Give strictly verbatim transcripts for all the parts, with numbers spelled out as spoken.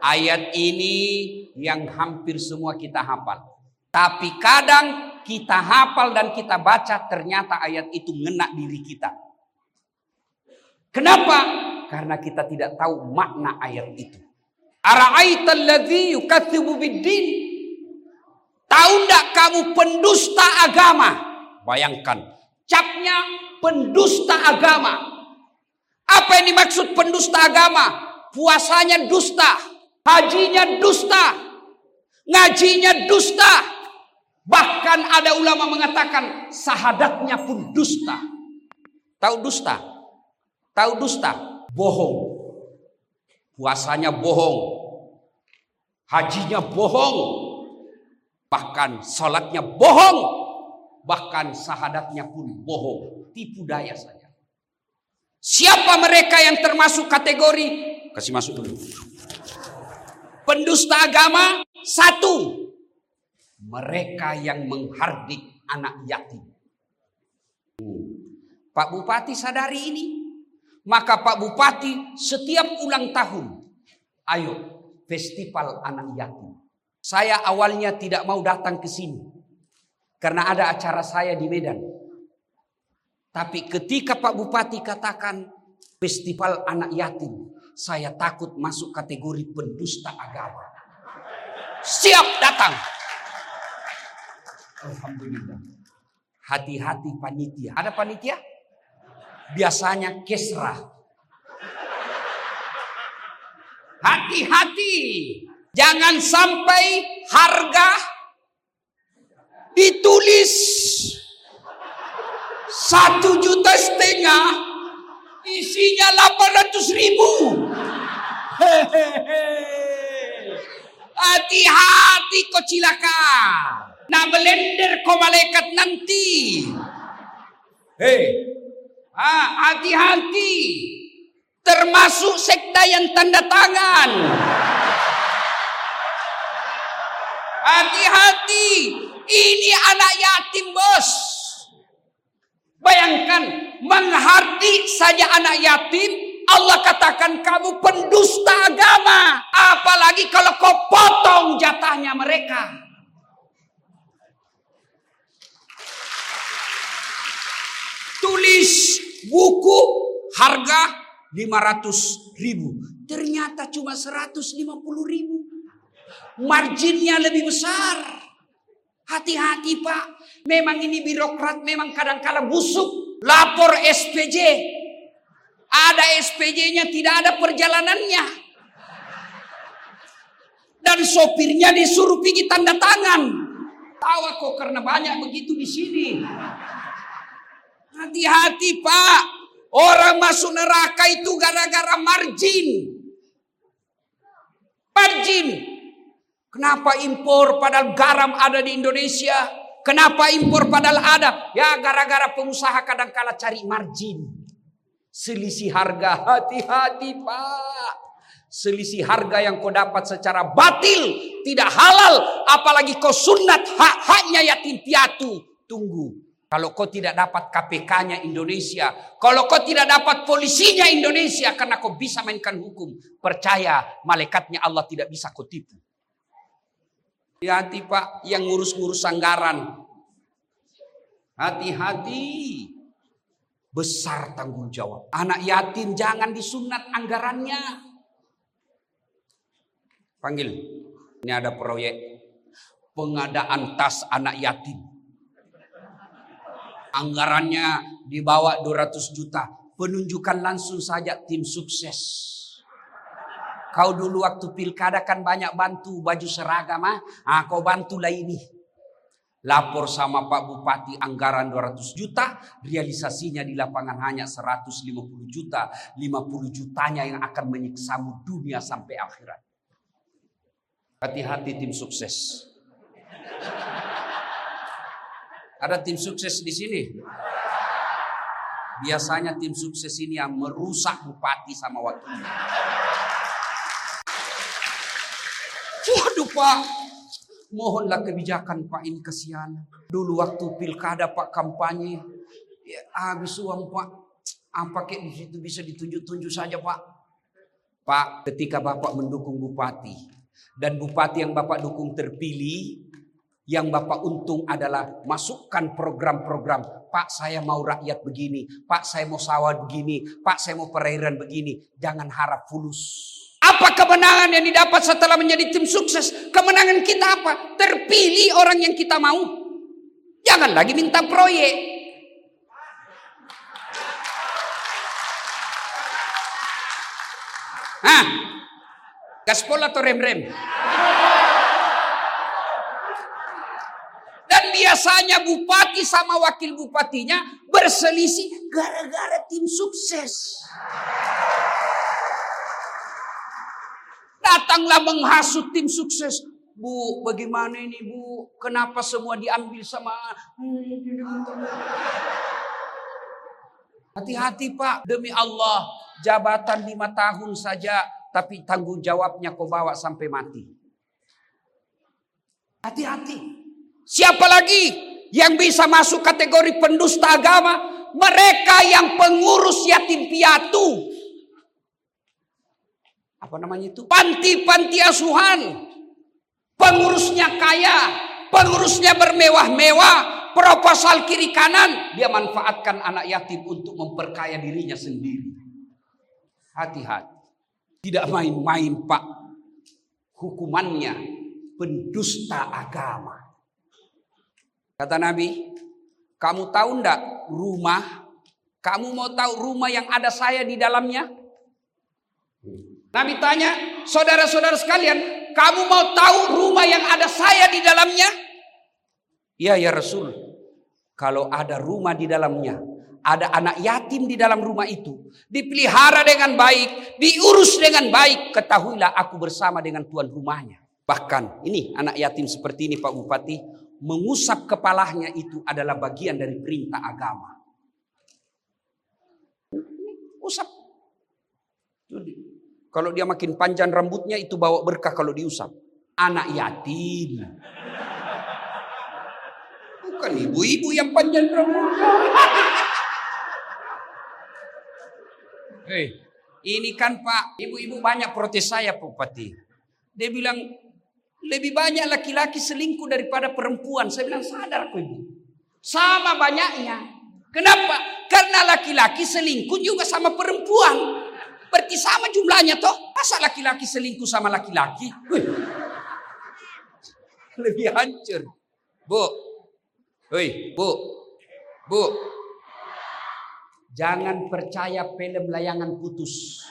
Ayat ini yang hampir semua kita hafal. Tapi kadang kita hafal dan kita baca ternyata ayat itu ngena diri kita. Kenapa? Karena kita tidak tahu makna ayat itu. Ara'aital ladzi yukadzibu biddin. Tahu enggak kamu pendusta agama? Bayangkan, capnya pendusta agama. Apa yang dimaksud pendusta agama? Puasanya dusta, hajinya dusta, ngajinya dusta. Bahkan ada ulama mengatakan sahadatnya pun dusta. Tahu dusta? Tahu dusta? Bohong. Puasanya bohong, hajinya bohong, bahkan salatnya bohong, bahkan sahadatnya pun bohong. Tipu daya saja. Siapa mereka yang termasuk kategori? Kasih masuk dulu. Pendusta agama. Satu, mereka yang menghardik anak yatim. Pak Bupati sadari ini. Maka Pak Bupati setiap ulang tahun, ayo festival anak yatim. Saya awalnya tidak mau datang ke sini karena ada acara saya di Medan. Tapi ketika Pak Bupati katakan festival anak yatim, saya takut masuk kategori pendusta agama. Siap datang. Alhamdulillah. Hati-hati panitia. Ada panitia? Biasanya kesra. Hati-hati. Jangan sampai harga ditulis satu juta setengah, isinya delapan ratus ribu. Hati-hati kau cilaka. Nah melender kau malaikat nanti. Hei. Ah, hati-hati. Termasuk sekda yang tanda tangan. Hati-hati. Ini anak yatim, bos. Bayangkan, menghardik saja anak yatim, Allah katakan kamu pendusta agama. Apalagi kalau kau potong jatahnya mereka. Tulis buku harga lima ratus ribu. Ternyata cuma seratus lima puluh ribu. Marginnya lebih besar. Hati-hati Pak. Memang ini birokrat memang kadang-kala busuk. Lapor S P J. Ada S P J-nya tidak ada perjalanannya. Dan sopirnya disuruh pergi tanda tangan. Tahu kok karena banyak begitu di sini. Hati-hati Pak. Orang masuk neraka itu gara-gara margin. Margin. Kenapa impor padahal garam ada di Indonesia? Kenapa impor padahal ada? Ya gara-gara pengusaha kadang-kala cari margin. Selisih harga. Hati-hati Pak. Selisih harga yang kau dapat secara batil. Tidak halal. Apalagi kau sunat hak-haknya yatim piatu. Tunggu. Kalau kau tidak dapat K P K-nya Indonesia. Kalau kau tidak dapat polisinya Indonesia. Karena kau bisa mainkan hukum. Percaya malaikatnya Allah tidak bisa kau tipu. Hati-hati Pak. Yang ngurus-ngurus anggaran. Hati-hati. Besar tanggung jawab. Anak yatim jangan disunat anggarannya. Panggil. Ini ada proyek. Pengadaan tas anak yatim. Anggarannya dibawa dua ratus juta. Penunjukan langsung saja tim sukses. Kau dulu waktu pilkada kan banyak bantu baju seragam. Ah, ah kau bantulah ini. Lapor sama Pak Bupati anggaran dua ratus juta. Realisasinya di lapangan hanya seratus lima puluh juta. lima puluh jutanya yang akan menyiksamu dunia sampai akhirat. Hati-hati tim sukses. Ada tim sukses di sini. Biasanya tim sukses ini yang merusak bupati sama wakilnya. Waduh Pak, mohonlah kebijakan Pak, ini kasihan. Dulu waktu pilkada Pak kampanye, ya, habis uang Pak. Apa kayak di situ bisa ditunjuk-tunjuk saja Pak. Pak, ketika Bapak mendukung bupati dan bupati yang Bapak dukung terpilih, yang Bapak untung adalah masukkan program-program. Pak, saya mau rakyat begini. Pak, saya mau sawah begini. Pak, saya mau perairan begini. Jangan harap fulus. Apa kemenangan yang didapat setelah menjadi tim sukses? Kemenangan kita apa? Terpilih orang yang kita mau. Jangan lagi minta proyek. Hah? Gaspol atau rem-rem? Dan biasanya bupati sama wakil bupatinya berselisih gara-gara tim sukses. Datanglah menghasut tim sukses. Bu, bagaimana ini Bu? Kenapa semua diambil sama... Hati-hati Pak, demi Allah. Jabatan lima tahun saja, tapi tanggung jawabnya kau bawa sampai mati. Hati-hati. Siapa lagi yang bisa masuk kategori pendusta agama? Mereka yang pengurus yatim piatu. Apa namanya itu? Panti-panti asuhan. Pengurusnya kaya, pengurusnya bermewah-mewah, proposal kiri kanan. Dia manfaatkan anak yatim untuk memperkaya dirinya sendiri. Hati-hati. Tidak main-main Pak. Hukumannya pendusta agama. Kata Nabi, kamu tahu enggak rumah? Kamu mau tahu rumah yang ada saya di dalamnya? Nabi tanya, saudara-saudara sekalian, kamu mau tahu rumah yang ada saya di dalamnya? Iya ya Rasul. Kalau ada rumah di dalamnya, ada anak yatim di dalam rumah itu, dipelihara dengan baik, diurus dengan baik, ketahuilah aku bersama dengan tuan rumahnya. Bahkan ini anak yatim seperti ini Pak Bupati, mengusap kepalanya itu adalah bagian dari perintah agama. Usap. Kalau dia makin panjang rambutnya itu bawa berkah kalau diusap. Anak yatim. Bukan ibu-ibu yang panjang rambutnya. Hei, ini kan Pak, ibu-ibu banyak protes saya Pak Bupati. Dia bilang, lebih banyak laki-laki selingkuh daripada perempuan. Saya bilang, sadar kok Ibu. Sama banyaknya. Kenapa? Karena laki-laki selingkuh juga sama perempuan. Berarti sama jumlahnya toh. Masa laki-laki selingkuh sama laki-laki? Wih. Lebih hancur. Bu. Hei, Bu. Bu. Jangan percaya film layangan putus.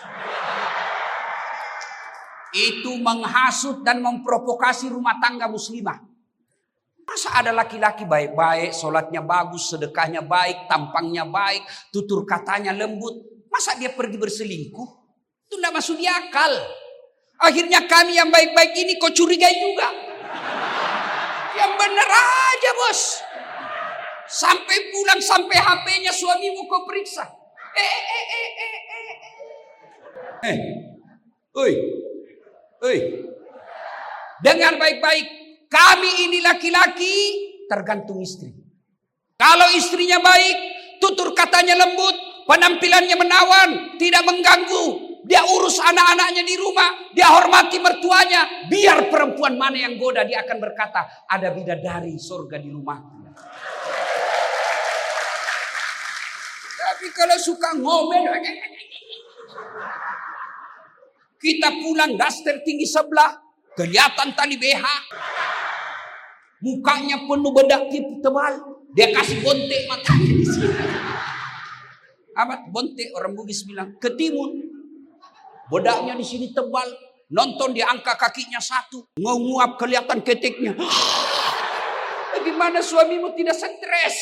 Itu menghasut dan memprovokasi rumah tangga muslimah. Masa ada laki-laki baik-baik, sholatnya bagus, sedekahnya baik, tampangnya baik, tutur katanya lembut. Masa dia pergi berselingkuh? Itu tidak masuk di akal. Akhirnya kami yang baik-baik ini kau curigai juga. Yang bener aja bos. Sampai pulang, sampai H P-nya suamimu kau periksa. Eh, eh, eh, eh, eh, eh. Eh, oi, oi. Dengar baik-baik. Kami ini laki-laki tergantung istri. Kalau istrinya baik, tutur katanya lembut, penampilannya menawan, tidak mengganggu, dia urus anak-anaknya di rumah, dia hormati mertuanya. Biar perempuan mana yang goda, dia akan berkata, ada bidadari surga di rumahku. Tapi kalau suka ngomel, kita pulang daster tinggi sebelah, kelihatan tali B H, mukanya penuh bedak tebal, dia kasih bontek matanya di sini. Amat bontek, orang Bugis bilang ketimun, bedaknya di sini tebal, nonton dia angkat kakinya satu, menguap kelihatan keteknya. Bagaimana suamimu tidak stres?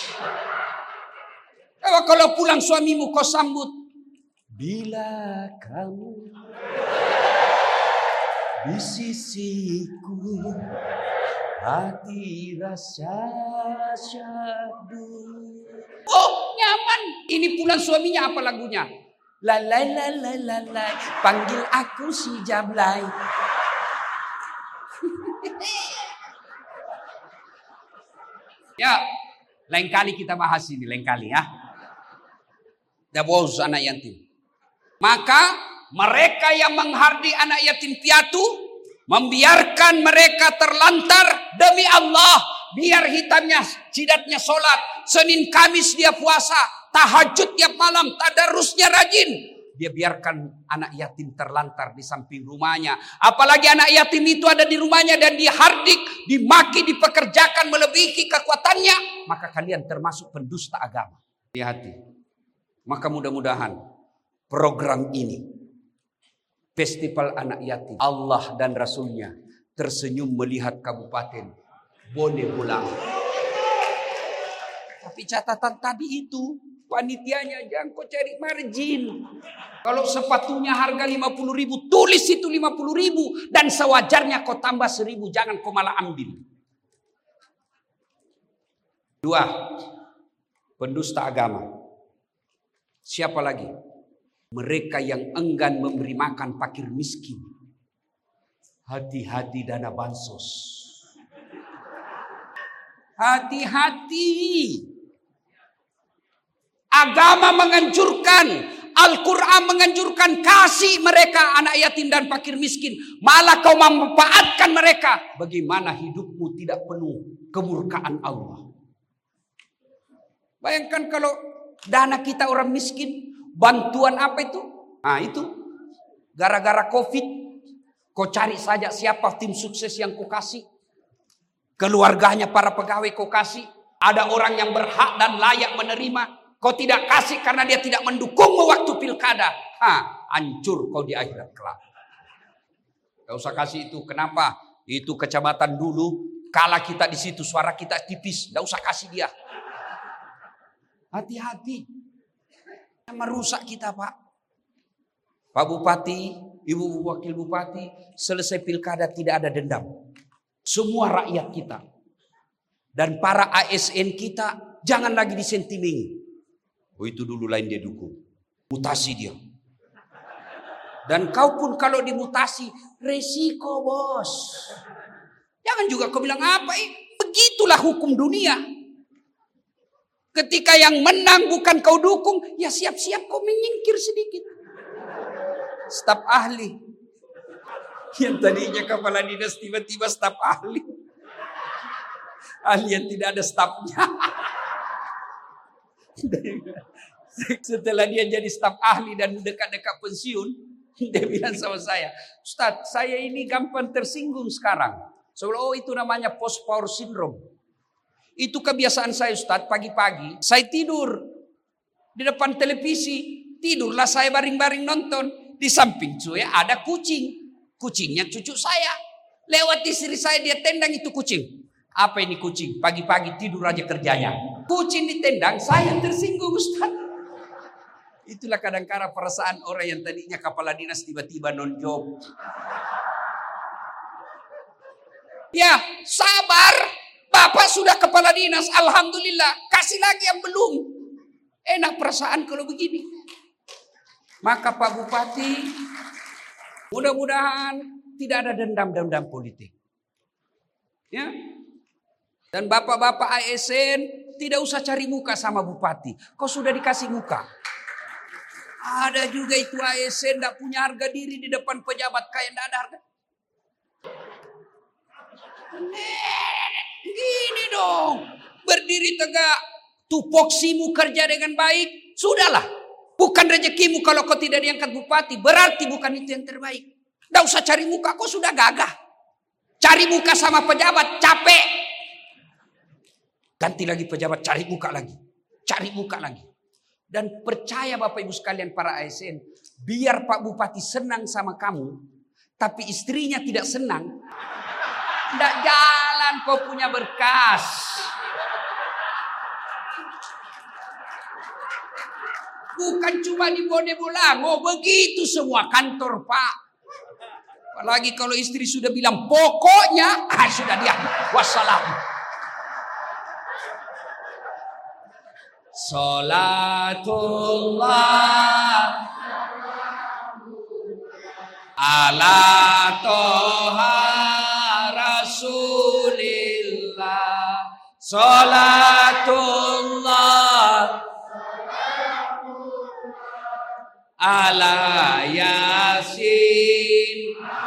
Kalau pulang suamimu kau sambut, bila kamu di sisiku, hati rasa syahdu. Oh nyaman. Ini pulang suaminya apa lagunya? La la la la la la, panggil aku si Jablay. Ya, lain kali kita bahas ini, lain kali ya. Dah bos anak yatim. Maka Mereka yang menghardi anak yatim piatu, membiarkan mereka terlantar, demi Allah, biar hitamnya, jidatnya sholat, Senin Kamis dia puasa, tahajud tiap malam, tadarusnya rajin. Dia biarkan anak yatim terlantar di samping rumahnya. Apalagi anak yatim itu ada di rumahnya dan dihardik, dimaki, dipekerjakan melebihi kekuatannya. Maka kalian termasuk pendusta agama. Hati-hati. Maka mudah-mudahan program ini, Festival Anak Yatim, Allah dan Rasulnya tersenyum melihat Kabupaten Bone Bolang. Tapi catatan tadi itu, panitianya jangan kau cari margin. Kalau sepatunya harga lima puluh ribu, tulis itu lima puluh ribu. Dan sewajarnya kau tambah seribu, jangan kau malah ambil. Dua, pendusta agama. Siapa lagi? Mereka yang enggan memberi makan fakir miskin. Hati-hati dana bansos. Hati-hati. Agama menganjurkan, Al-Quran menganjurkan, kasih mereka anak yatim dan fakir miskin. Malah kau memanfaatkan mereka. Bagaimana hidupmu tidak penuh kemurkaan Allah. Bayangkan kalau dana kita orang miskin, bantuan apa itu? Nah itu, gara-gara Covid, kau cari saja siapa tim sukses yang kau kasih. Keluarganya para pegawai kau kasih. Ada orang yang berhak dan layak menerima. Kau tidak kasih karena dia tidak mendukungmu waktu pilkada. Ha, hancur kau di akhirat kelak. Gak usah kasih itu. Kenapa? Itu kecamatan dulu. Kala kita di situ suara kita tipis. Gak usah kasih dia. Hati-hati. Merusak kita, Pak. Pak Bupati, Ibu Wakil Bupati, selesai pilkada tidak ada dendam. Semua rakyat kita dan para A S N kita jangan lagi disentimengi. Oh itu dulu lain dia dukung. Mutasi dia. Dan kau pun kalau dimutasi, resiko bos. Jangan juga kau bilang apa, eh, begitulah hukum dunia. Ketika yang menang bukan kau dukung, ya siap-siap kau menyingkir sedikit. Staf ahli. Yang tadinya kepala dinas tiba-tiba staf ahli. Ahli yang tidak ada stafnya. Setelah dia jadi staf ahli dan dekat-dekat pensiun, dia bilang sama saya, Ustadz, saya ini gampang tersinggung sekarang. Soalnya oh itu namanya post power syndrome. Itu kebiasaan saya Ustadz, pagi-pagi saya tidur di depan televisi, tidurlah saya baring-baring nonton. Di samping saya ada kucing, kucingnya cucu saya. Lewat istri saya dia tendang itu kucing. Apa ini kucing? Pagi-pagi tidur aja kerjanya. Kucing ditendang, saya tersinggung Ustaz. Itulah kadang-kadang perasaan orang yang tadinya kepala dinas tiba-tiba non-job. Ya, sabar. Bapak sudah kepala dinas, alhamdulillah. Kasih lagi yang belum. Enak perasaan kalau begini. Maka Pak Bupati, mudah-mudahan tidak ada dendam-dendam politik. Ya. Dan bapak-bapak A S N tidak usah cari muka sama bupati. Kau sudah dikasih muka. Ada juga itu A S N tidak punya harga diri di depan pejabat kaya, tidak ada harga. Gini dong, berdiri tegak, tupoksimu kerja dengan baik, sudahlah. Bukan rezekimu kalau kau tidak diangkat bupati, berarti bukan itu yang terbaik. Tidak usah cari muka, kau sudah gagah. Cari muka sama pejabat, capek. Ganti lagi pejabat, cari muka lagi. Cari muka lagi. Dan percaya Bapak Ibu sekalian para A S N, biar Pak Bupati senang sama kamu, tapi istrinya tidak senang, tidak jalan kau punya berkas. Bukan cuma di Bone Bolang, oh begitu semua kantor Pak. Apalagi kalau istri sudah bilang pokoknya, ah sudah diam, wassalam. Salatullah ala toha rasulillah. Salatullah ala Yasin.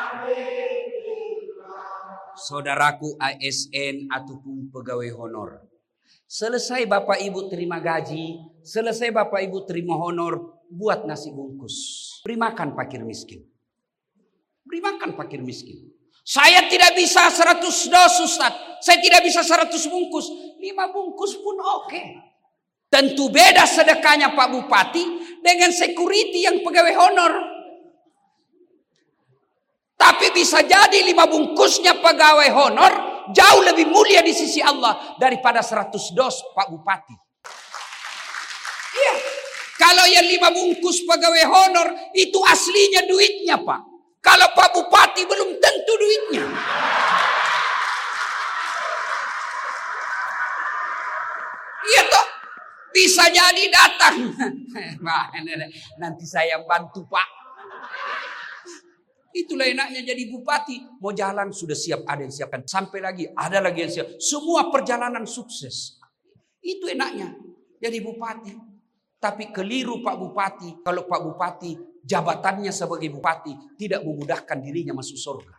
Saudaraku A S N ataupun pegawai honor. Selesai Bapak Ibu terima gaji, selesai Bapak Ibu terima honor, buat nasi bungkus. Beri makan fakir miskin. Beri makan fakir miskin. Saya tidak bisa seratus dos Ustaz. Saya tidak bisa seratus bungkus. lima bungkus pun oke. Tentu beda sedekahnya Pak Bupati dengan security yang pegawai honor. Tapi bisa jadi lima bungkusnya pegawai honor jauh lebih mulia di sisi Allah daripada seratus dos Pak Bupati. Iya. Kalau yang lima bungkus pegawai honor itu aslinya duitnya Pak. Kalau Pak Bupati belum tentu duitnya. Iya toh. Bisa jadi datang. Nanti saya bantu Pak. Itulah enaknya jadi bupati. Mau jalan sudah siap, ada yang siapkan. Sampai lagi ada lagi yang siap. Semua perjalanan sukses. Itu enaknya jadi bupati. Tapi keliru Pak Bupati. Kalau Pak Bupati jabatannya sebagai bupati tidak memudahkan dirinya masuk surga.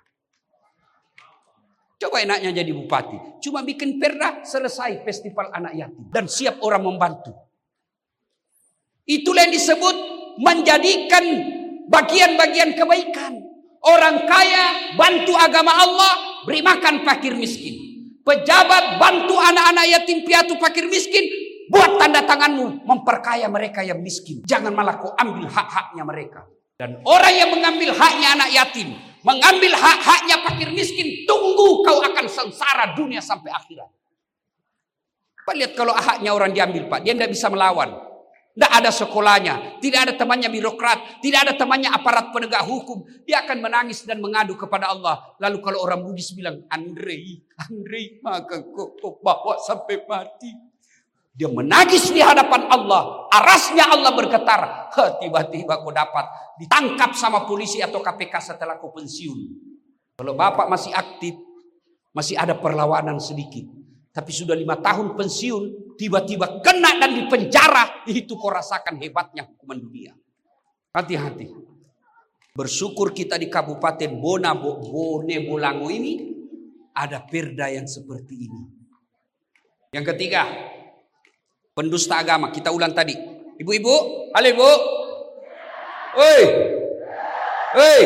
Coba enaknya jadi bupati. Cuma bikin perda, selesai festival anak yatim. Dan siap orang membantu. Itulah yang disebut menjadikan bagian-bagian kebaikan. Orang kaya bantu agama Allah, beri makan fakir miskin. Pejabat bantu anak-anak yatim piatu fakir miskin, buat tanda tanganmu memperkaya mereka yang miskin. Jangan malah kau ambil hak-haknya mereka. Dan orang yang mengambil haknya anak yatim, mengambil hak-haknya fakir miskin, tunggu kau akan sengsara dunia sampai akhirat. Pak lihat kalau haknya orang diambil Pak, dia tidak bisa melawan. Tidak ada sekolahnya, tidak ada temannya birokrat, tidak ada temannya aparat penegak hukum. Dia akan menangis dan mengadu kepada Allah. Lalu kalau orang Buddhis bilang, Andre, Andre, maka kau, kau bawa sampai mati. Dia menangis di hadapan Allah. Arasnya Allah bergetar. Tiba-tiba kau dapat ditangkap sama polisi atau K P K setelah kau pensiun. Kalau bapak masih aktif, masih ada perlawanan sedikit. Tapi sudah lima tahun pensiun, tiba-tiba kena dan dipenjara. Itu kau rasakan hebatnya hukuman dunia. Hati-hati. Bersyukur kita di Kabupaten Bona Bone Bolango ini ada perda yang seperti ini. Yang ketiga, pendusta agama. Kita ulang tadi. Ibu-ibu, halo ibu. Oi. Oi.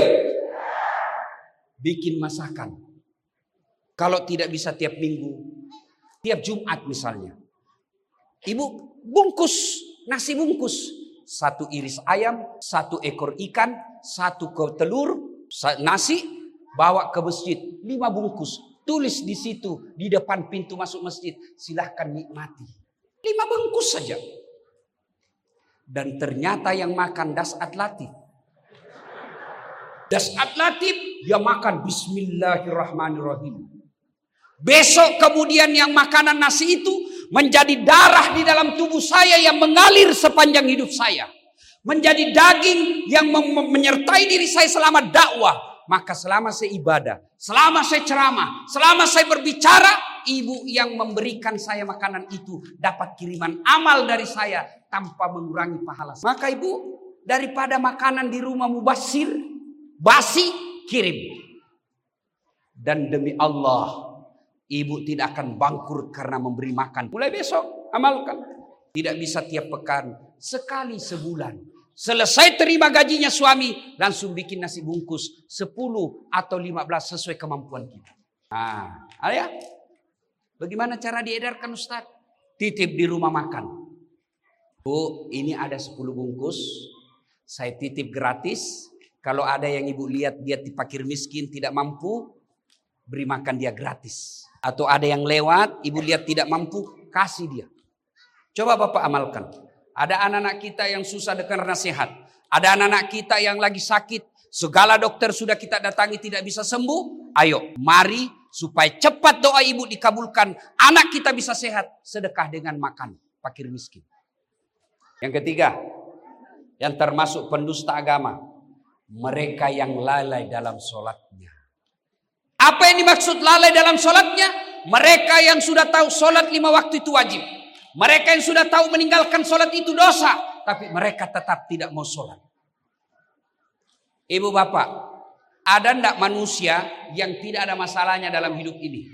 Bikin masakan. Kalau tidak bisa tiap minggu, tiap Jumat misalnya. Ibu bungkus, nasi bungkus. Satu iris ayam, satu ekor ikan, satu telur, nasi, bawa ke masjid. Lima bungkus. Tulis di situ, di depan pintu masuk masjid. Silahkan nikmati. Lima bungkus saja. Dan ternyata yang makan Das'at Latif. Das'at Latif, dia makan Bismillahirrahmanirrahim. Besok kemudian yang makanan nasi itu menjadi darah di dalam tubuh saya yang mengalir sepanjang hidup saya. Menjadi daging yang menyertai diri saya selama dakwah. Maka selama saya ibadah, selama saya ceramah, selama saya berbicara, ibu yang memberikan saya makanan itu dapat kiriman amal dari saya tanpa mengurangi pahala. Maka ibu, daripada makanan di rumah mubasir, basi, kirim. Dan demi Allah, ibu tidak akan bangkrut karena memberi makan. Mulai besok, amalkan. Tidak bisa tiap pekan, sekali sebulan. Selesai terima gajinya suami, langsung bikin nasi bungkus sepuluh atau lima belas sesuai kemampuan kita. Nah, ya. Bagaimana cara diedarkan Ustaz? Titip di rumah makan. Bu, ini ada sepuluh bungkus. Saya titip gratis. Kalau ada yang ibu lihat dia fakir miskin tidak mampu, beri makan dia gratis. Atau ada yang lewat, ibu lihat tidak mampu, kasih dia. Coba Bapak amalkan. Ada anak-anak kita yang susah dengan nasihat. Ada anak-anak kita yang lagi sakit. Segala dokter sudah kita datangi tidak bisa sembuh. Ayo, mari supaya cepat doa ibu dikabulkan. Anak kita bisa sehat. Sedekah dengan makan fakir miskin. Yang ketiga, yang termasuk pendusta agama. Mereka yang lalai dalam sholatnya. Apa yang dimaksud lalai dalam sholatnya? Mereka yang sudah tahu sholat lima waktu itu wajib. Mereka yang sudah tahu meninggalkan sholat itu dosa. Tapi mereka tetap tidak mau sholat. Ibu bapak, ada ndak manusia yang tidak ada masalahnya dalam hidup ini?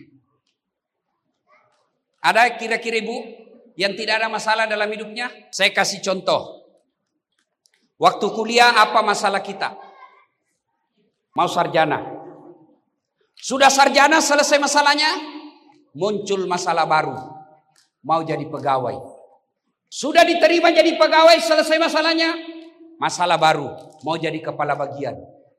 Ada kira-kira ibu yang tidak ada masalah dalam hidupnya? Saya kasih contoh. Waktu kuliah apa masalah kita? Mau sarjana. Sudah sarjana selesai masalahnya, muncul masalah baru. Mau jadi pegawai. Sudah diterima jadi pegawai, selesai masalahnya, masalah baru. Mau jadi kepala bagian.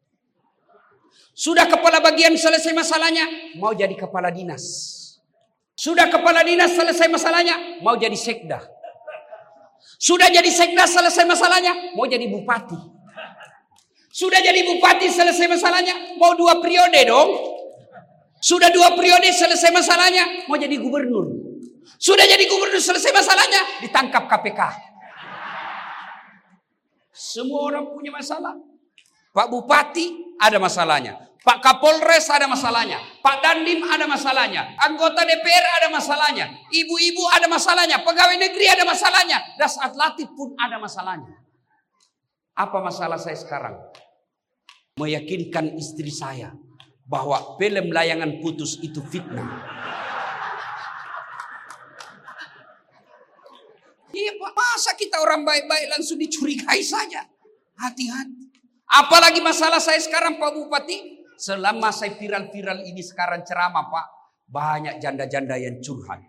Sudah kepala bagian selesai masalahnya, mau jadi kepala dinas. Sudah kepala dinas selesai masalahnya, mau jadi sekda. Sudah jadi sekda selesai masalahnya, mau jadi bupati. Sudah jadi bupati selesai masalahnya, mau dua periode dong. Sudah dua periode selesai masalahnya, mau jadi gubernur. Sudah jadi gubernur selesai masalahnya, ditangkap K P K. Semua orang punya masalah. Pak Bupati ada masalahnya. Pak Kapolres ada masalahnya. Pak Dandim ada masalahnya. Anggota D P R ada masalahnya. Ibu-ibu ada masalahnya. Pegawai negeri ada masalahnya. Dasat Latif pun ada masalahnya. Apa masalah saya sekarang? Meyakinkan istri saya bahwa film layangan putus itu fitnah. Iya Pak, masa kita orang baik-baik langsung dicurigai saja? Hati-hati. Apalagi masalah saya sekarang Pak Bupati. Selama saya viral-viral ini sekarang ceramah Pak, banyak janda-janda yang curhat.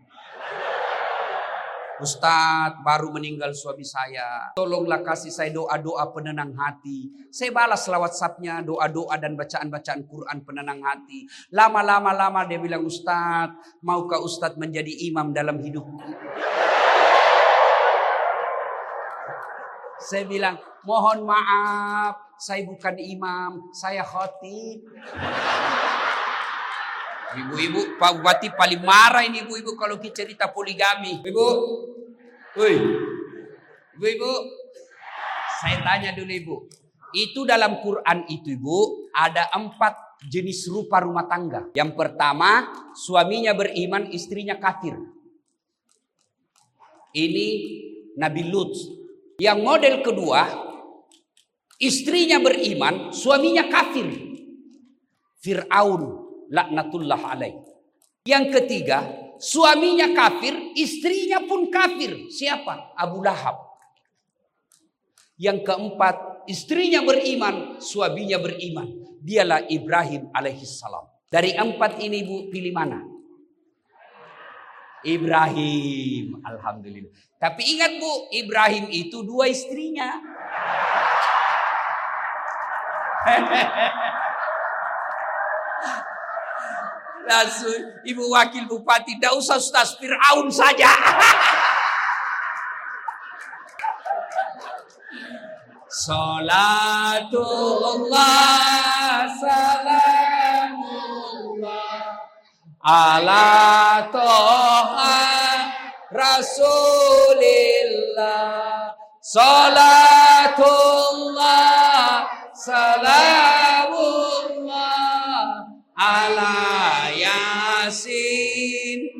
Ustadz, baru meninggal suami saya. Tolonglah kasih saya doa-doa penenang hati. Saya balas WhatsApp-nya, doa-doa dan bacaan-bacaan Quran penenang hati. Lama-lama lama dia bilang, Ustadz, maukah Ustadz menjadi imam dalam hidupku? Saya bilang, mohon maaf, saya bukan imam, saya khotib. Ibu-ibu, Pak Bupati paling marah ini ibu-ibu kalau kita cerita poligami. Ibu, woi, ibu-ibu, saya tanya dulu ibu. Itu dalam Quran itu ibu, ada empat jenis rupa rumah tangga. Yang pertama, suaminya beriman, istrinya kafir. Ini Nabi Lut. Yang model kedua, istrinya beriman, suaminya kafir. Fir'aun, laknatullah alaih. Yang ketiga, suaminya kafir, istrinya pun kafir. Siapa? Abu Lahab. Yang keempat, istrinya beriman, suaminya beriman. Dialah Ibrahim alaihissalam. Dari empat ini ibu pilih mana? Ibrahim, alhamdulillah. Tapi ingat bu, Ibrahim itu dua istrinya. Langsung ibu wakil bupati, tidak usah Ustaz, Fir'aun saja. Salatullah salamullah ala toha Rasulillah. Salatullah salamullah ala Yasin.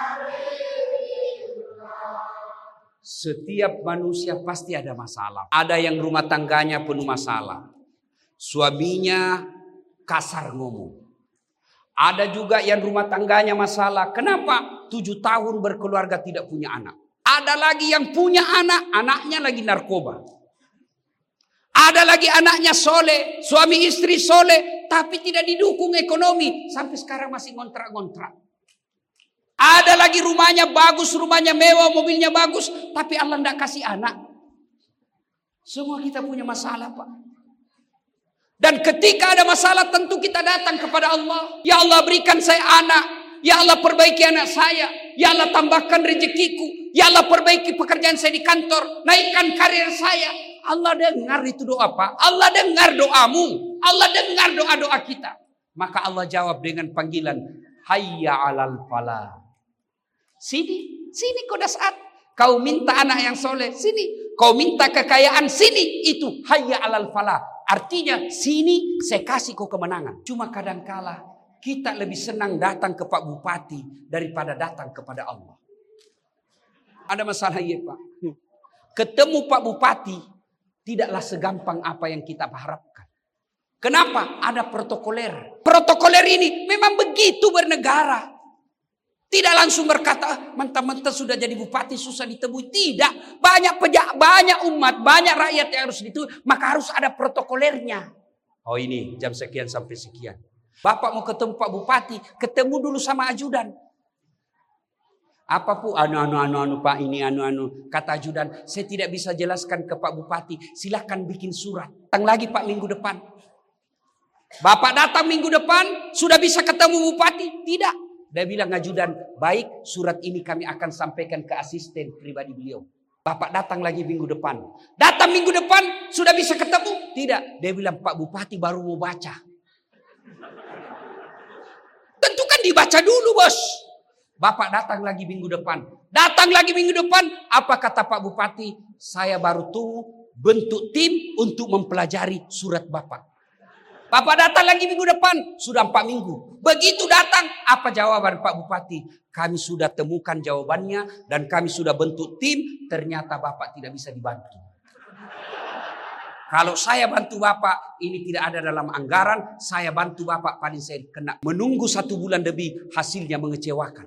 Setiap manusia pasti ada masalah. Ada yang rumah tangganya penuh masalah. Suaminya kasar ngomong. Ada juga yang rumah tangganya masalah. Kenapa? Tujuh tahun berkeluarga tidak punya anak. Ada lagi yang punya anak, anaknya lagi narkoba. Ada lagi anaknya soleh, suami istri soleh, tapi tidak didukung ekonomi. Sampai sekarang masih ngontrak-ngontrak. Ada lagi rumahnya bagus, rumahnya mewah, mobilnya bagus, tapi Allah tidak kasih anak. Semua kita punya masalah Pak. Dan ketika ada masalah tentu kita datang kepada Allah. Ya Allah berikan saya anak. Ya Allah perbaiki anak saya. Ya Allah tambahkan rezekiku. Ya Allah perbaiki pekerjaan saya di kantor. Naikkan karir saya. Allah dengar itu doa Pak. Allah dengar doamu. Allah dengar doa-doa kita. Maka Allah jawab dengan panggilan. Hayya alal falah. Sini. Sini kau dasar. Kau minta anak yang soleh. Sini. Kau minta kekayaan. Sini. Itu hayya alal falah. Artinya sini saya kasih kau kemenangan. Cuma kadangkala kita lebih senang datang ke Pak Bupati daripada datang kepada Allah. Ada masalah ya Pak. Ketemu Pak Bupati tidaklah segampang apa yang kita harapkan. Kenapa? Ada protokoler. Protokoler ini memang begitu bernegara. Tidak langsung berkata, mentah-mentah sudah jadi bupati susah ditemui. Tidak. Banyak pejak, banyak umat, banyak rakyat yang harus ditemui. Maka harus ada protokolernya. Oh ini jam sekian sampai sekian. Bapak mau ketemu Pak Bupati, ketemu dulu sama ajudan. Apa pu anu anu anu anu Pak ini anu anu kata ajudan, saya tidak bisa jelaskan ke Pak Bupati. Silahkan bikin surat. Datang lagi Pak minggu depan. Bapak datang minggu depan sudah bisa ketemu Bupati? Tidak. Dia bilang ajudan, baik surat ini kami akan sampaikan ke asisten pribadi beliau. Bapak datang lagi minggu depan. Datang minggu depan sudah bisa ketemu? Tidak. Dia bilang Pak Bupati baru mau baca. Tentu kan dibaca dulu bos. Bapak datang lagi minggu depan. Datang lagi minggu depan. Apa kata Pak Bupati? Saya baru tunggu bentuk tim untuk mempelajari surat Bapak. Bapak datang lagi minggu depan. Sudah empat minggu. Begitu datang. Apa jawaban Pak Bupati? Kami sudah temukan jawabannya. Dan kami sudah bentuk tim. Ternyata Bapak tidak bisa dibantu. Kalau saya bantu Bapak, ini tidak ada dalam anggaran. Saya bantu Bapak, paling saya kena menunggu satu bulan lebih, hasilnya mengecewakan.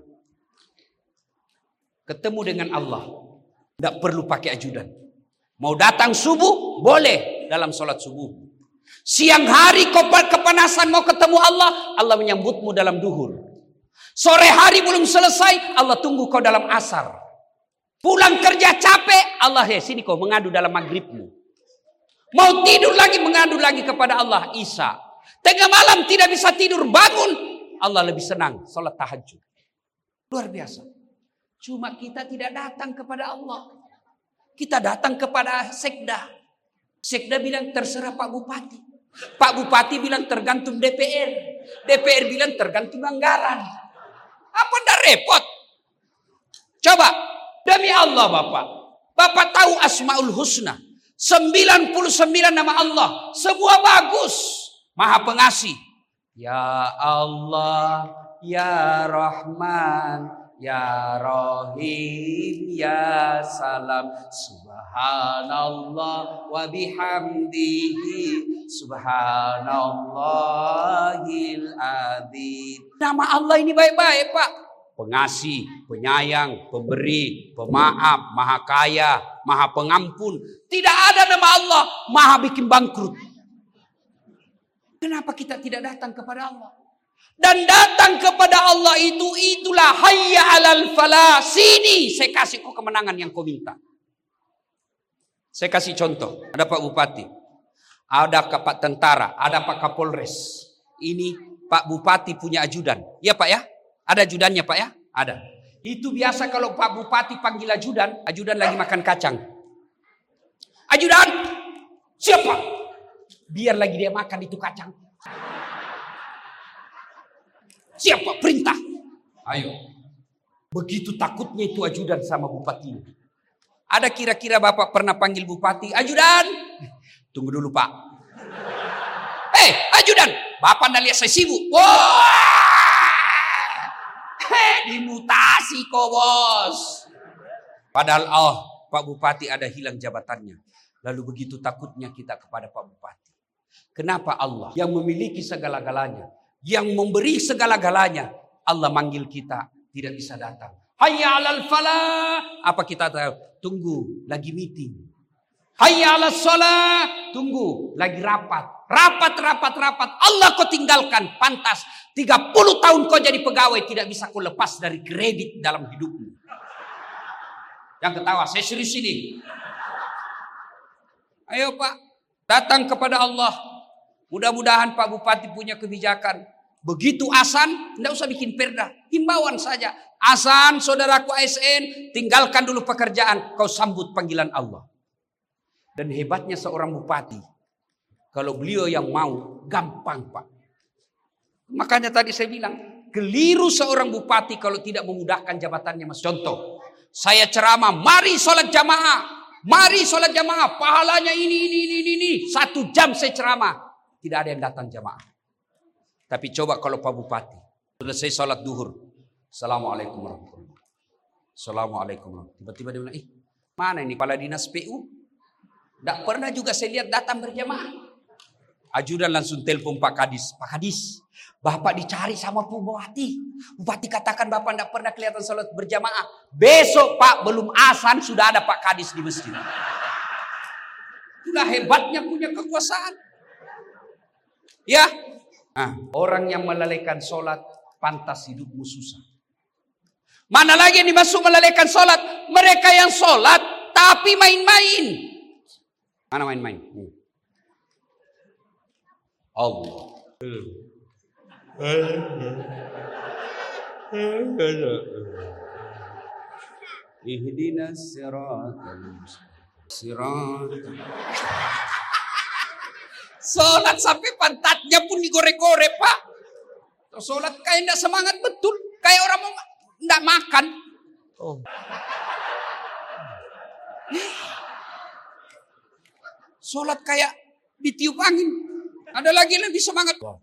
Ketemu dengan Allah, tidak perlu pakai ajudan. Mau datang subuh, boleh dalam sholat subuh. Siang hari kau kepanasan mau ketemu Allah, Allah menyambutmu dalam duhur. Sore hari belum selesai, Allah tunggu kau dalam asar. Pulang kerja capek, Allah ya sini kau mengadu dalam maghribmu. Mau tidur lagi, mengadu lagi kepada Allah, Isya. Tengah malam tidak bisa tidur, bangun. Allah lebih senang, sholat tahajud. Luar biasa. Cuma kita tidak datang kepada Allah. Kita datang kepada sekda. Sekda bilang terserah Pak Bupati. Pak Bupati bilang tergantung D P R. D P R bilang tergantung anggaran. Apa ndak repot? Coba, demi Allah Bapak. Bapak tahu Asmaul Husna. sembilan puluh sembilan nama Allah. Semua bagus. Maha pengasih. Ya Allah, Ya Rahman, Ya Rahim, Ya Salam. Subhanallah wa bihamdihi. Subhanallahil adzim. Nama Allah ini baik-baik Pak. Pengasih, penyayang, pemberi, pemaaf, maha kaya, maha pengampun. Tidak ada nama Allah maha bikin bangkrut. Kenapa kita tidak datang kepada Allah? Dan datang kepada Allah itu, itulah hayya alal falah. Sini saya kasih kau kemenangan yang kau minta. Saya kasih contoh. Ada Pak Bupati, ada Pak Tentara, ada Pak Kapolres. Ini Pak Bupati punya ajudan. Ya Pak ya? Ada ajudannya Pak ya? Ada. Itu biasa kalau Pak Bupati panggil ajudan, ajudan lagi makan kacang. Ajudan, siapa? Biar lagi dia makan itu kacang. Siapa? Perintah. Ayo. Begitu takutnya itu ajudan sama bupati. Ada kira-kira Bapak pernah panggil bupati, ajudan? Tunggu dulu Pak. Eh, hey, ajudan. Bapak anda lihat saya sibuk. Wah! Dimutasi kok bos. Padahal oh, Pak Bupati ada hilang jabatannya. Lalu begitu takutnya kita kepada Pak Bupati. Kenapa Allah yang memiliki segala-galanya, yang memberi segala-galanya, Allah manggil kita tidak bisa datang. Hayya 'alal falah. Apa kita tahu? Tunggu lagi meeting. Hayya 'alas shalah. Tunggu lagi rapat. Rapat, rapat, rapat. Allah kau tinggalkan. Pantas. tiga puluh tahun kau jadi pegawai. Tidak bisa kau lepas dari kredit dalam hidupmu. Yang ketawa. Saya serius ini. Ayo Pak. Datang kepada Allah. Mudah-mudahan Pak Bupati punya kebijakan. Begitu azan. Tidak usah bikin perda. Himbauan saja. Azan saudaraku A S N. Tinggalkan dulu pekerjaan. Kau sambut panggilan Allah. Dan hebatnya seorang bupati. Kalau beliau yang mau, gampang Pak. Makanya tadi saya bilang, keliru seorang bupati kalau tidak memudahkan jabatannya. Mas. Contoh, saya ceramah, mari sholat jamaah. Mari sholat jamaah, pahalanya ini, ini, ini, ini. Satu jam saya ceramah. Tidak ada yang datang jamaah. Tapi coba kalau Pak Bupati, selesai sholat duhur. Assalamualaikum warahmatullahi wabarakatuh. Assalamualaikum warahmatullahi wabarakatuh. Tiba-tiba dia bilang, eh mana ini kepala dinas P U? Tidak pernah juga saya lihat datang berjamaah. Ajudan langsung telepon Pak Kadis. Pak Kadis, Bapak dicari sama Bupati. Bupati katakan Bapak tidak pernah kelihatan salat berjamaah. Besok Pak, belum azan sudah ada Pak Kadis di masjid. Itulah hebatnya punya kekuasaan. Ya, nah, orang yang melalaikan sholat pantas hidupmu susah. Mana lagi yang dimaksud melalaikan sholat? Mereka yang sholat tapi main-main. Mana main-main? Hmm. Allah. Ihdinas siratal mustaqim. Sholat sampai pantatnya pun digorek-gorek, Pak. Sholat kayak tidak semangat betul. Kayak orang mau tidak makan. Oh. Sholat kayak ditiup angin. Ada lagi lebih semangat. Wow.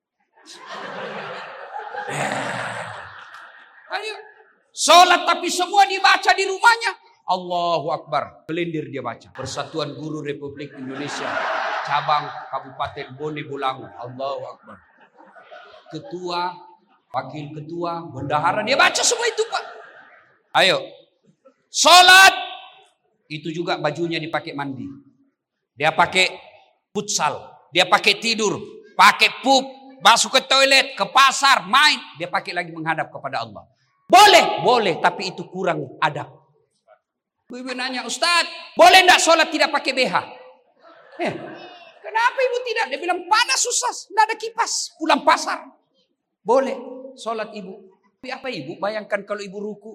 Ayo. Sholat tapi semua dibaca di rumahnya. Allahu Akbar. Belindir dia baca. Persatuan Guru Republik Indonesia. Cabang Kabupaten Bone Bolango. Allahu Akbar. Ketua, wakil ketua, bendahara. Dia baca semua itu, Pak. Ayo. Sholat. Itu juga bajunya dipakai mandi. Dia pakai futsal. Dia pakai tidur. Pakai pup. Masuk ke toilet, ke pasar, main. Dia pakai lagi menghadap kepada Allah. Boleh, boleh. Tapi itu kurang adab. Ibu nanya, Ustaz, boleh enggak sholat tidak pakai B H? Eh, kenapa ibu tidak? Dia bilang panas susah, enggak ada kipas. Pulang pasar. Boleh, sholat ibu. Tapi apa ibu? Bayangkan kalau ibu ruku.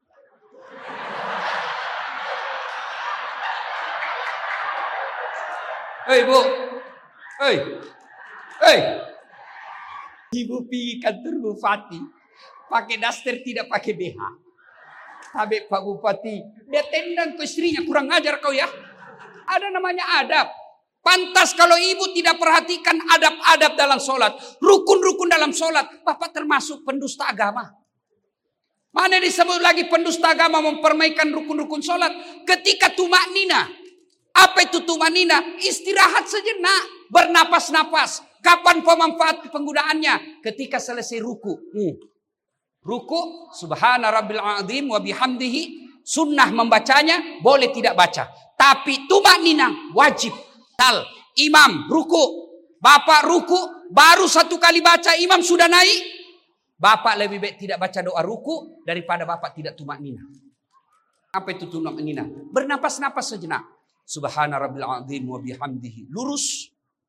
Hei ibu, hei, hei. Ibu pergi kantor bupati, pakai daster tidak pakai B H. Habis Pak Bupati, dia tendang ke istrinya, kurang ajar kau ya. Ada namanya adab. Pantas kalau ibu tidak perhatikan adab-adab dalam sholat. Rukun-rukun dalam sholat. Bapak termasuk pendusta agama. Mana disebut lagi pendusta agama mempermaikan rukun-rukun sholat. Ketika tumak nina. Apa itu tumak nina? Istirahat sejenak. Bernapas-napas. Kapan pemanfaat penggunaannya? Ketika selesai ruku. Hmm. Ruku, subhana rabbil azim wa bihamdihi, sunnah membacanya, boleh tidak baca. Tapi tumak nina wajib. Tal, imam ruku, bapak ruku, baru satu kali baca imam sudah naik. Bapak lebih baik tidak baca doa ruku daripada bapak tidak tumak nina. Apa itu tumak nina? Bernapas-napas sejenak. Subhana rabbil azim wa bihamdihi. Lurus.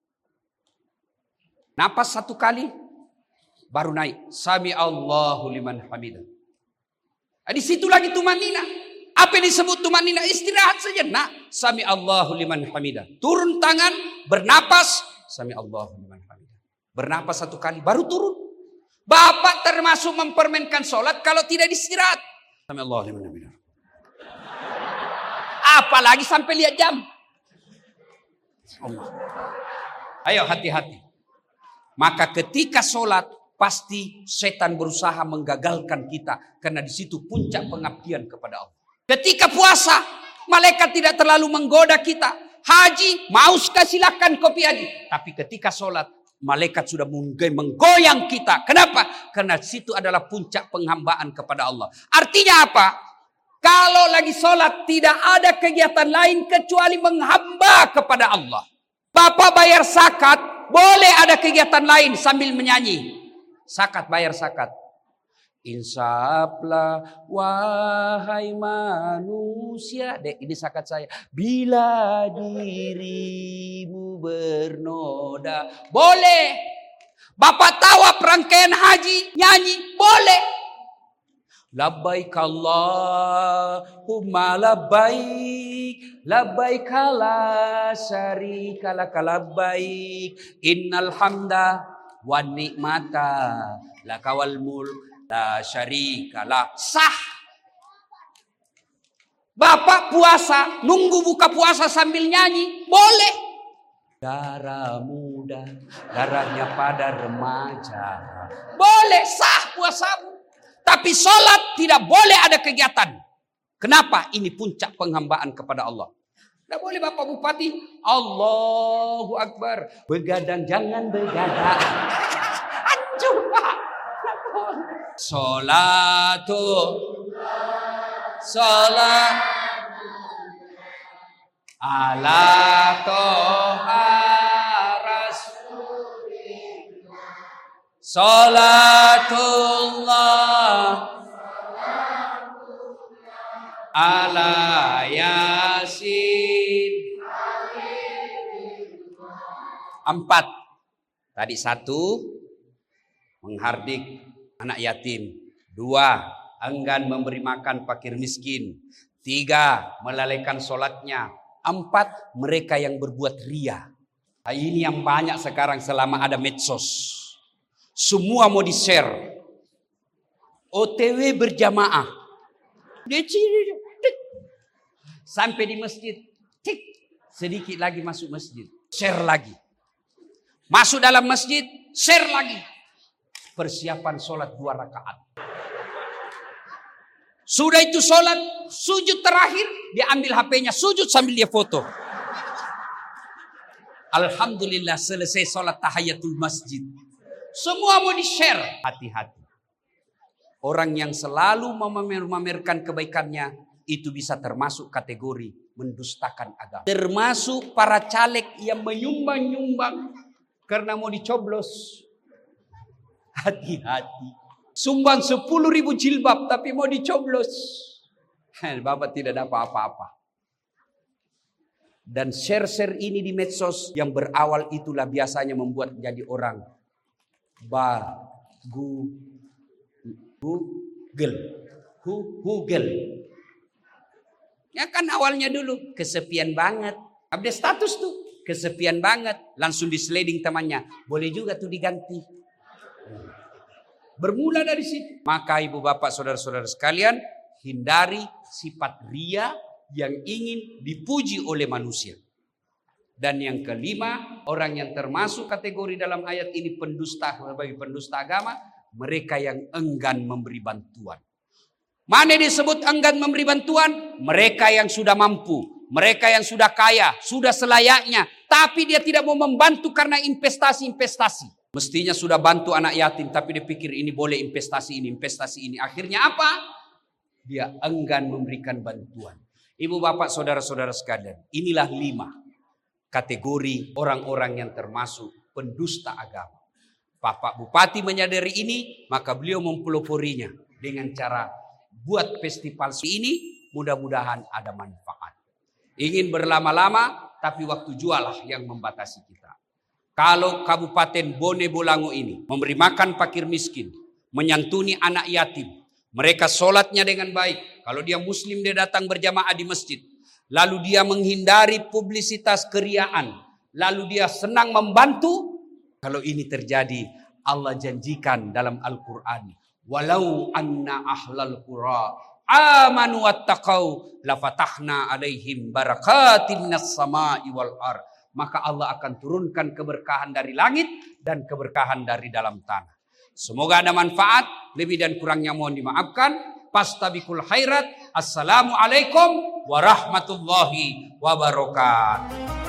Napas satu kali. Baru naik. Sami Allahu liman hamidah. Nah, di situ lagi tumanina. Apa yang disebut tumanina? Istirahat sejenak. Sami Allahu liman hamidah. Turun tangan, bernapas. Sami Allahu liman hamidah. Bernapas satu kali, baru turun. Bapak termasuk mempermainkan sholat kalau tidak istirahat. Sami Allahu liman hamidah. Apalagi sampai lihat jam. Allah. Ayo hati-hati. Maka ketika sholat, pasti setan berusaha menggagalkan kita. Karena di situ puncak pengabdian kepada Allah. Ketika puasa, malaikat tidak terlalu menggoda kita. Haji, mau silakan kopi haji. Tapi ketika sholat, malaikat sudah menggoyang kita. Kenapa? Karena situ adalah puncak penghambaan kepada Allah. Artinya apa? Kalau lagi sholat, tidak ada kegiatan lain kecuali menghamba kepada Allah. Bapak bayar zakat, boleh ada kegiatan lain sambil menyanyi. Zakat, bayar zakat. Insaflah wahai manusia. Dek, ini zakat saya. Bila dirimu bernoda. Boleh. Bapak tawaf rangkaian haji, nyanyi. Boleh. Labbaik Allahumma labbaik. Labbaik la syarika laka labbaik. Innal hamda wa ni'mata lakawal mulk la syarika la. Sah. Bapak puasa, nunggu buka puasa sambil nyanyi, boleh. Darah muda, darahnya pada remaja. Boleh, sah puasamu. Tapi sholat tidak boleh ada kegiatan. Kenapa? Ini puncak penghambaan kepada Allah. Tidak boleh Bapak Bupati. Allahu Akbar. Begadang jangan begadang. Hancur Pak. Salatu. Salat. Ala toha rasulillah. Salatullah. Ala Yasin. Empat. Tadi satu, menghardik anak yatim. Dua, enggan memberi makan fakir miskin. Tiga, melalaikan sholatnya. Empat, mereka yang berbuat ria. Ini yang banyak sekarang selama ada medsos. Semua mau di-share. O T W berjamaah. Sampai di masjid, tik, sedikit lagi masuk masjid, share lagi. Masuk dalam masjid, share lagi. Persiapan sholat dua rakaat. Sudah itu sholat, sujud terakhir, dia ambil H P-nya, sujud sambil dia foto. Alhamdulillah selesai sholat tahiyatul masjid. Semua mau di-share. Hati-hati. Orang yang selalu memamer-mamerkan kebaikannya, itu bisa termasuk kategori mendustakan agama. Termasuk para caleg yang menyumbang-nyumbang karena mau dicoblos. Hati-hati. Sumbang sepuluh ribu jilbab tapi mau dicoblos. Bapak tidak dapat apa-apa. Dan share-share ini di medsos yang berawal itulah biasanya membuat jadi orang bagu Google. Google. Ya kan awalnya dulu kesepian banget. Update status tuh kesepian banget. Langsung di sliding temannya. Boleh juga tuh diganti. Bermula dari situ. Maka ibu bapak saudara-saudara sekalian. Hindari sifat ria yang ingin dipuji oleh manusia. Dan yang kelima. Orang yang termasuk kategori dalam ayat ini pendusta. Bagi pendusta agama. Mereka yang enggan memberi bantuan. Mana disebut enggan memberi bantuan? Mereka yang sudah mampu. Mereka yang sudah kaya. Sudah selayaknya. Tapi dia tidak mau membantu karena investasi-investasi. Mestinya sudah bantu anak yatim. Tapi dia pikir ini boleh investasi ini, investasi ini. Akhirnya apa? Dia enggan memberikan bantuan. Ibu bapak saudara-saudara sekalian. Inilah lima kategori orang-orang yang termasuk pendusta agama. Bapak Bupati menyadari ini. Maka beliau mempeloporinya. Dengan cara buat festival ini, mudah-mudahan ada manfaat. Ingin berlama-lama, tapi waktu jualah yang membatasi kita. Kalau Kabupaten Bone Bolango ini memberi makan fakir miskin, menyantuni anak yatim, mereka sholatnya dengan baik. Kalau dia muslim dia datang berjamaah di masjid. Lalu dia menghindari publisitas keriaan. Lalu dia senang membantu. Kalau ini terjadi, Allah janjikan dalam Al-Quran. Walau anna ahlal qura amanu wattaqau lafatahna alaihim barakatin minas sama'i wal ar. Maka Allah akan turunkan keberkahan dari langit dan keberkahan dari dalam tanah. Semoga ada manfaat. Lebih dan kurangnya mohon dimaafkan. Fastabikul khairat. Assalamualaikum warahmatullahi wabarakatuh.